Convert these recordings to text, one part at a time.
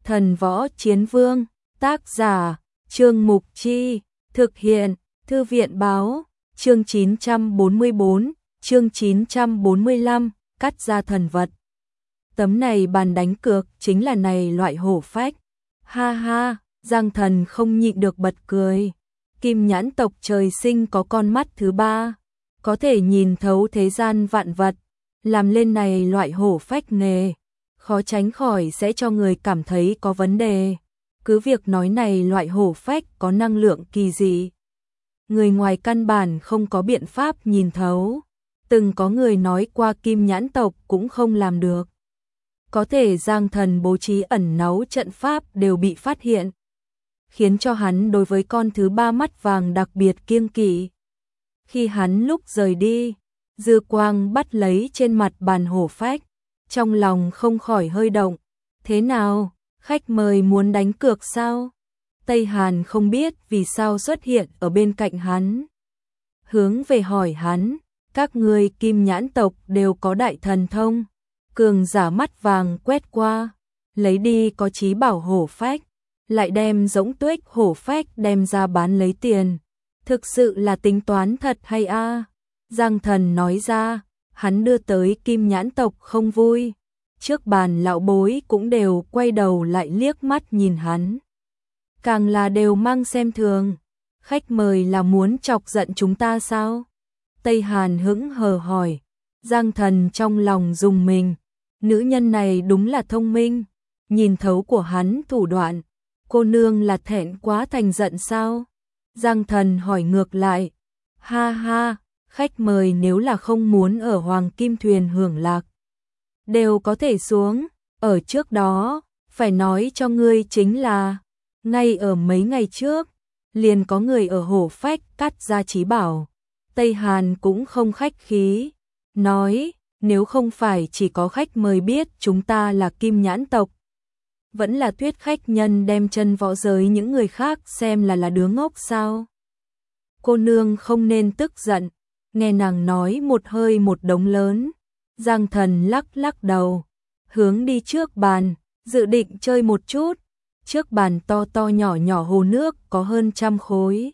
Thần Võ Chiến Vương, tác giả, Trương Mục Chi, thực hiện, Thư viện báo, chương 944, chương 945, cắt ra thần vật. Tấm này bàn đánh cược chính là này loại hổ phách. Ha ha, Giang Thần không nhịn được bật cười. Kim nhãn tộc trời sinh có con mắt thứ ba, có thể nhìn thấu thế gian vạn vật, làm lên này loại hổ phách nghề, khó tránh khỏi sẽ cho người cảm thấy có vấn đề. Cứ việc nói này loại hổ phách có năng lượng kỳ dị, người ngoài căn bản không có biện pháp nhìn thấu. Từng có người nói qua Kim nhãn tộc cũng không làm được. Có thể Giang Thần bố trí ẩn náu trận pháp đều bị phát hiện, khiến cho hắn đối với con thứ ba mắt vàng đặc biệt kiêng kỵ. Khi hắn lúc rời đi, dư quang bắt lấy trên mặt bàn hổ phách, trong lòng không khỏi hơi động. Thế nào, khách mời muốn đánh cược sao? Tây Hàn không biết vì sao xuất hiện ở bên cạnh hắn, hướng về hỏi hắn, các ngươi Kim nhãn tộc đều có đại thần thông. Cường giả mắt vàng quét qua, lấy đi có chí bảo hổ phách, lại đem giống tuếch hổ phách đem ra bán lấy tiền. Thực sự là tính toán thật hay a? Giang Thần nói ra, hắn đưa tới Kim nhãn tộc không vui. Trước bàn lão bối cũng đều quay đầu lại liếc mắt nhìn hắn, càng là đều mang xem thường. Khách mời là muốn chọc giận chúng ta sao? Tây Hàn hững hờ hỏi. Giang Thần trong lòng rùng mình, nữ nhân này đúng là thông minh, nhìn thấu của hắn thủ đoạn. Cô nương là thẹn quá thành giận sao? Giang Thần hỏi ngược lại. Ha ha, khách mời nếu là không muốn ở Hoàng Kim Thuyền hưởng lạc, đều có thể xuống. Ở trước đó, phải nói cho ngươi chính là, ngay ở mấy ngày trước, liền có người ở hổ phách cắt ra chí bảo. Tây Hàn cũng không khách khí, nói, nếu không phải chỉ có khách mời biết chúng ta là Kim nhãn tộc, vẫn là thuyết khách nhân đem chân võ giới những người khác xem là đứa ngốc sao? Cô nương không nên tức giận, nghe nàng nói một hơi một đống lớn. Giang Thần lắc lắc đầu, hướng đi trước bàn, dự định chơi một chút. Trước bàn to to nhỏ nhỏ hồ nước có hơn 100 khối.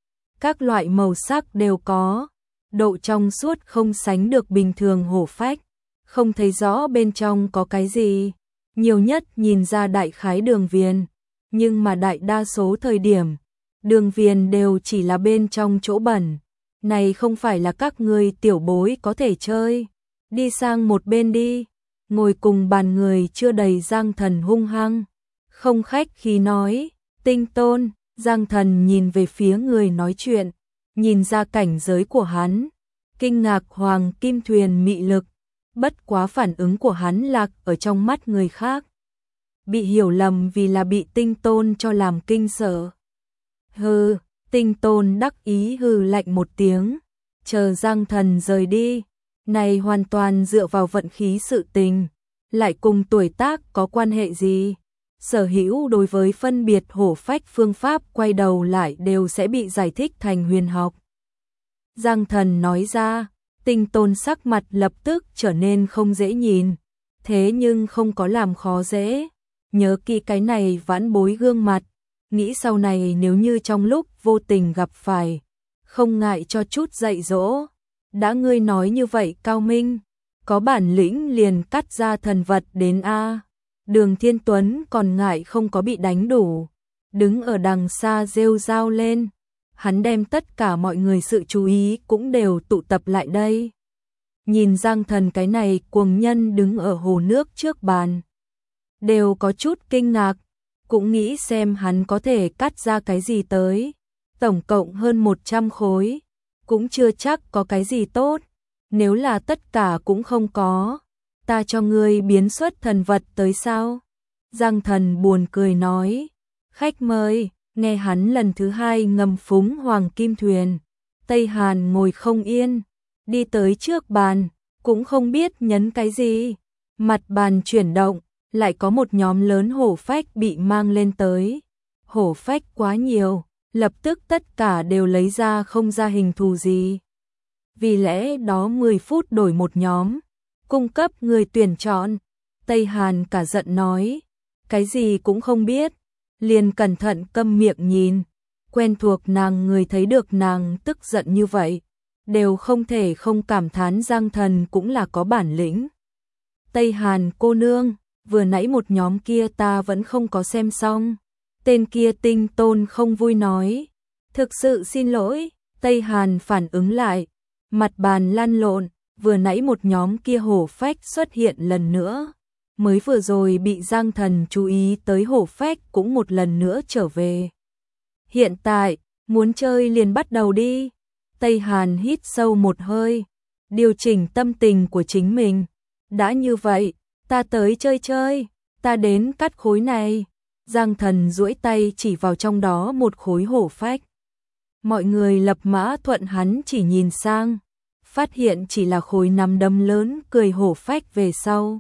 Các loại màu sắc đều có, độ trong suốt không sánh được bình thường hổ phách, không thấy rõ bên trong có cái gì. Nhiều nhất nhìn ra đại khái đường viền, nhưng mà đại đa số thời điểm, đường viền đều chỉ là bên trong chỗ bẩn. Này không phải là các ngươi tiểu bối có thể chơi. Đi sang một bên đi. Ngồi cùng bàn người chưa đầy Giang Thần hung hăng, không khách khí nói. Tinh Tôn. Giang Thần nhìn về phía người nói chuyện, nhìn ra cảnh giới của hắn, kinh ngạc Hoàng Kim Thuyền mị lực. Bất quá phản ứng của hắn lạc ở trong mắt người khác, bị hiểu lầm vì là bị Tinh Tôn cho làm kinh sợ. Hừ, Tinh Tôn đắc ý hừ lạnh một tiếng, chờ Giang Thần rời đi. Này hoàn toàn dựa vào vận khí sự tình, lại cùng tuổi tác có quan hệ gì? Sở hữu đối với phân biệt hổ phách phương pháp quay đầu lại đều sẽ bị giải thích thành huyền học. Giang Thần nói ra. Tinh Tôn sắc mặt lập tức trở nên không dễ nhìn, thế nhưng không có làm khó dễ. Nhớ kỹ cái này vãn bối gương mặt, nghĩ sau này nếu như trong lúc vô tình gặp phải, không ngại cho chút dạy dỗ. Đã ngươi nói như vậy cao minh, có bản lĩnh liền cắt ra thần vật đến a. Đường Thiên Tuấn còn ngại không có bị đánh đủ, đứng ở đằng xa rêu rao lên. Hắn đem tất cả mọi người sự chú ý cũng đều tụ tập lại đây. Nhìn Giang Thần cái này cuồng nhân đứng ở hồ nước trước bàn, đều có chút kinh ngạc, cũng nghĩ xem hắn có thể cắt ra cái gì tới. Tổng cộng hơn 100 khối, cũng chưa chắc có cái gì tốt. Nếu là tất cả cũng không có, ta cho ngươi biến xuất thần vật tới sao? Giang Thần buồn cười nói. Khách mời. Nghe hắn lần thứ hai ngầm phúng Hoàng Kim Thuyền, Tây Hàn ngồi không yên, đi tới trước bàn, cũng không biết nhấn cái gì. Mặt bàn chuyển động, lại có một nhóm lớn hổ phách bị mang lên tới. Hổ phách quá nhiều, lập tức tất cả đều lấy ra không ra hình thù gì. Vì lẽ đó 10 phút đổi một nhóm, cung cấp người tuyển chọn. Tây Hàn cả giận nói, cái gì cũng không biết, liền cẩn thận câm miệng nhìn. Quen thuộc nàng người thấy được nàng tức giận như vậy, đều không thể không cảm thán Giang Thần cũng là có bản lĩnh. Tây Hàn cô nương, vừa nãy một nhóm kia ta vẫn không có xem xong. Tên kia Tinh Tôn không vui nói. Thực sự xin lỗi, Tây Hàn phản ứng lại. Mặt bàn lăn lộn, vừa nãy một nhóm kia hổ phách xuất hiện lần nữa. Mới vừa rồi bị Giang Thần chú ý tới hổ phách cũng một lần nữa trở về. Hiện tại, muốn chơi liền bắt đầu đi. Tây Hàn hít sâu một hơi, điều chỉnh tâm tình của chính mình. Đã như vậy, ta tới chơi chơi, ta đến cắt khối này. Giang Thần duỗi tay chỉ vào trong đó một khối hổ phách. Mọi người lập mã thuận hắn chỉ nhìn sang, phát hiện chỉ là khối nắm đấm lớn cười hổ phách về sau.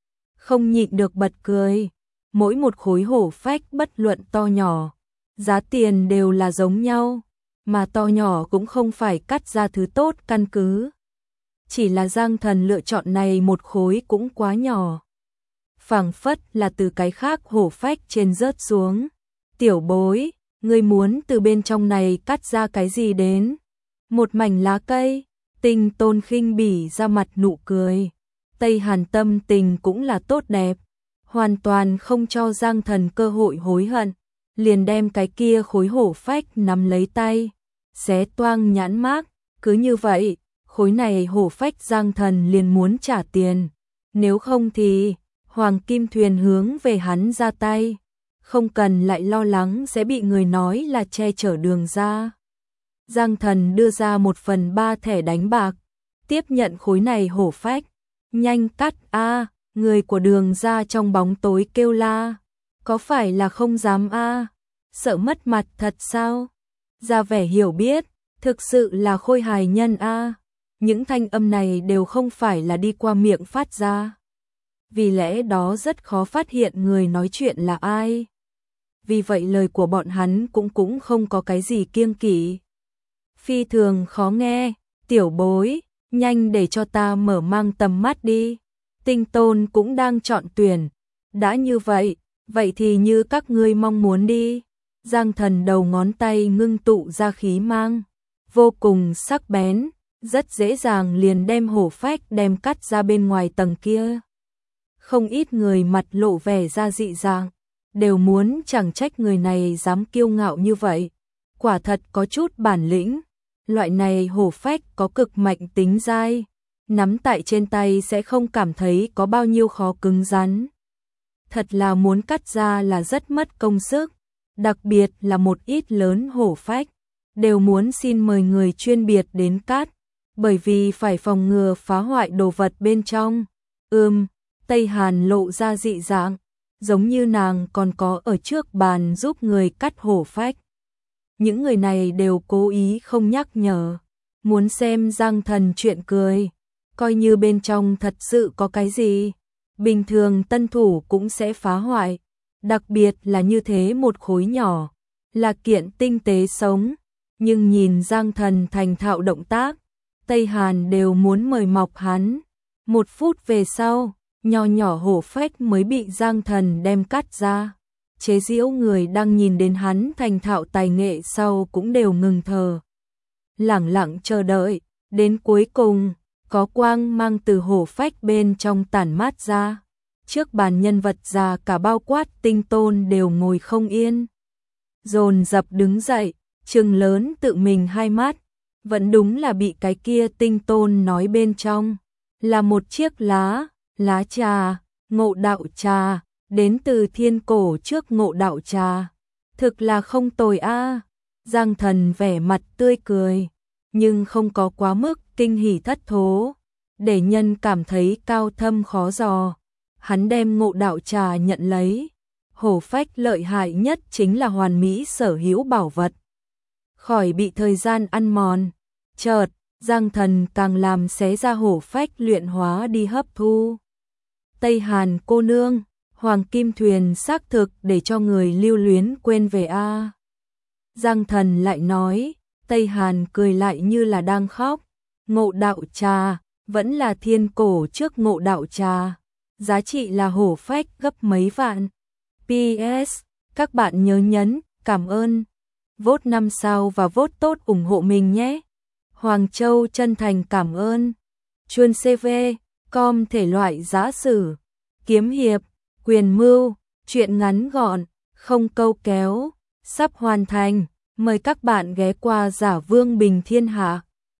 Không nhịn được bật cười, mỗi một khối hổ phách bất luận to nhỏ, giá tiền đều là giống nhau, mà to nhỏ cũng không phải cắt ra thứ tốt căn cứ. Chỉ là Giang Thần lựa chọn này một khối cũng quá nhỏ. Phảng phất là từ cái khác hổ phách trên rớt xuống. Tiểu bối, ngươi muốn từ bên trong này cắt ra cái gì đến? Một mảnh lá cây, Tinh Tôn khinh bỉ ra mặt nụ cười. Tây Hàn tâm tình cũng là tốt đẹp, hoàn toàn không cho Giang Thần cơ hội hối hận, liền đem cái kia khối hổ phách nắm lấy tay, xé toang nhãn mác, cứ như vậy, khối này hổ phách Giang Thần liền muốn trả tiền, nếu không thì Hoàng Kim Thuyền hướng về hắn ra tay, không cần lại lo lắng sẽ bị người nói là che chở đường ra. Giang Thần đưa ra 1/3 thẻ đánh bạc, tiếp nhận khối này hổ phách. Nhanh cắt a, người của đường ra trong bóng tối kêu la. Có phải là không dám a? Sợ mất mặt thật sao? Ra vẻ hiểu biết, thực sự là khôi hài nhân a. Những thanh âm này đều không phải là đi qua miệng phát ra. Vì lẽ đó rất khó phát hiện người nói chuyện là ai. Vì vậy lời của bọn hắn cũng không có cái gì kiêng kỵ. Phi thường khó nghe, tiểu bối. Nhanh để cho ta mở mang tầm mắt đi. Tinh Tôn cũng đang chọn tuyển. Đã như vậy, vậy thì như các ngươi mong muốn đi. Giang Thần đầu ngón tay ngưng tụ ra khí mang, vô cùng sắc bén, rất dễ dàng liền đem hổ phách đem cắt ra bên ngoài tầng kia. Không ít người mặt lộ vẻ ra dị dạng, đều muốn chẳng trách người này dám kiêu ngạo như vậy. Quả thật có chút bản lĩnh. Loại này hổ phách có cực mạnh tính dai, nắm tại trên tay sẽ không cảm thấy có bao nhiêu khó cứng rắn. Thật là muốn cắt ra là rất mất công sức, đặc biệt là một ít lớn hổ phách, đều muốn xin mời người chuyên biệt đến cắt, bởi vì phải phòng ngừa phá hoại đồ vật bên trong. Tây Hàn lộ ra dị dạng, giống như nàng còn có ở trước bàn giúp người cắt hổ phách. Những người này đều cố ý không nhắc nhở, muốn xem Giang Thần chuyện cười, coi như bên trong thật sự có cái gì, bình thường tân thủ cũng sẽ phá hoại, đặc biệt là như thế một khối nhỏ, là kiện tinh tế sống, nhưng nhìn Giang Thần thành thạo động tác, Tây Hàn đều muốn mời mọc hắn. 1 phút về sau, nho nhỏ hổ phách mới bị Giang Thần đem cắt ra. Chế giễu người đang nhìn đến hắn thành thạo tài nghệ sau cũng đều ngừng thở. Lẳng lặng chờ đợi, đến cuối cùng, có quang mang từ hổ phách bên trong tản mát ra. Trước bàn nhân vật già cả bao quát Tinh Tôn đều ngồi không yên. Dồn dập đứng dậy, trừng lớn tự mình hai mắt. Vẫn đúng là bị cái kia Tinh Tôn nói bên trong. Là một chiếc lá trà, ngộ đạo trà. Đến từ thiên cổ trước ngộ đạo trà, thực là không tồi a. Giang Thần vẻ mặt tươi cười, nhưng không có quá mức kinh hỉ thất thố, để nhân cảm thấy cao thâm khó dò. Hắn đem ngộ đạo trà nhận lấy, hổ phách lợi hại nhất chính là hoàn mỹ sở hữu bảo vật, khỏi bị thời gian ăn mòn. Chợt, Giang Thần càng làm xé ra hổ phách luyện hóa đi hấp thu. Tây Hàn cô nương, Hoàng Kim Thuyền xác thực để cho người lưu luyến quên về a. Giang Thần lại nói, Tây Hàn cười lại như là đang khóc. Ngộ đạo trà, vẫn là thiên cổ trước ngộ đạo trà, giá trị là hổ phách gấp mấy vạn. PS, các bạn nhớ nhấn cảm ơn, vote 5 sao và vote tốt ủng hộ mình nhé. Hoàng Châu chân thành cảm ơn. Chuân CV, com thể loại giã sử, kiếm hiệp, quyền mưu, truyện ngắn gọn, không câu kéo, sắp hoàn thành. Mời các bạn ghé qua Giả Vương Bình Thiên Hạ.